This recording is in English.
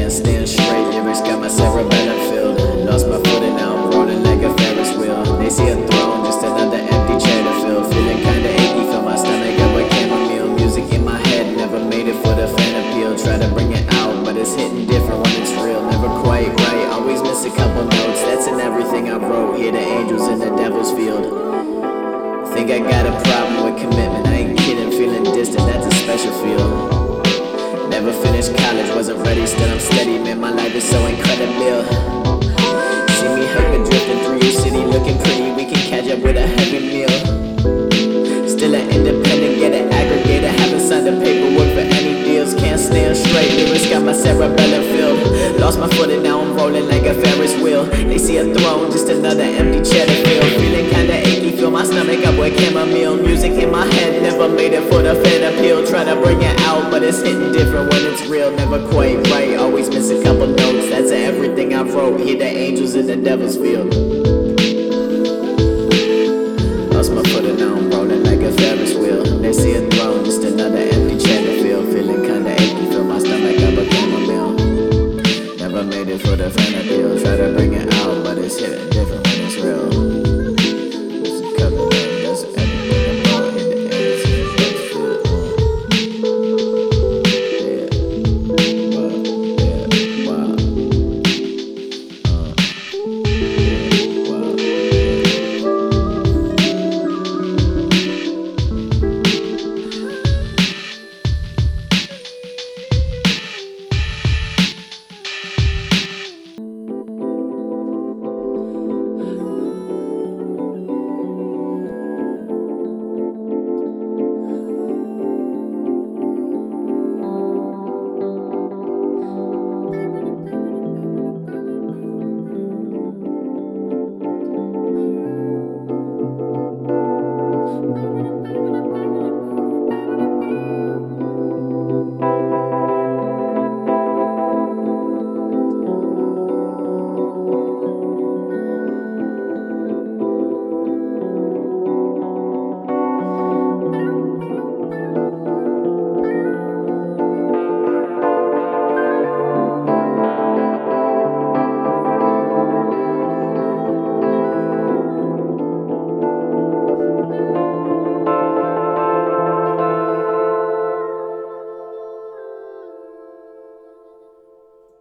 can't stand straight. Lyrics got my cerebellum filled. Lost my footing, now I'm rolling like a Ferris wheel. They see a throne, just another empty chair to fill. Feeling kinda achy, fill my stomach up with chamomile. Music in my head, never made it for the fan appeal. Try to bring it out, but it's hitting different when it's real. Never quite right, always miss a couple notes. That's in everything I wrote. Hear the angels in the devil's field. Think I got a problem with commitment, I ain't kidding. Feeling distant, that's a special feel. Never finished college, wasn't ready, still I'm steady. Man, my life is so incredible. See me hooked drifting through your city, looking pretty. We can catch up with a heavy meal. Still an independent, get an aggregator. Haven't signed the paperwork for any deals. Can't stand straight, lyrics got my cerebellum filled. Lost my footing, now I'm rolling like a Ferris wheel. They see a throne, just another empty chair to fill. Feeling kinda achy, fill my stomach up with chamomile. Music in my head, never made it for the fan appeal. Try to bring it out, but it's hitting different when it's real. Never quite right, always miss a couple notes. That's everything I wrote. Hear the angels in the devil's field.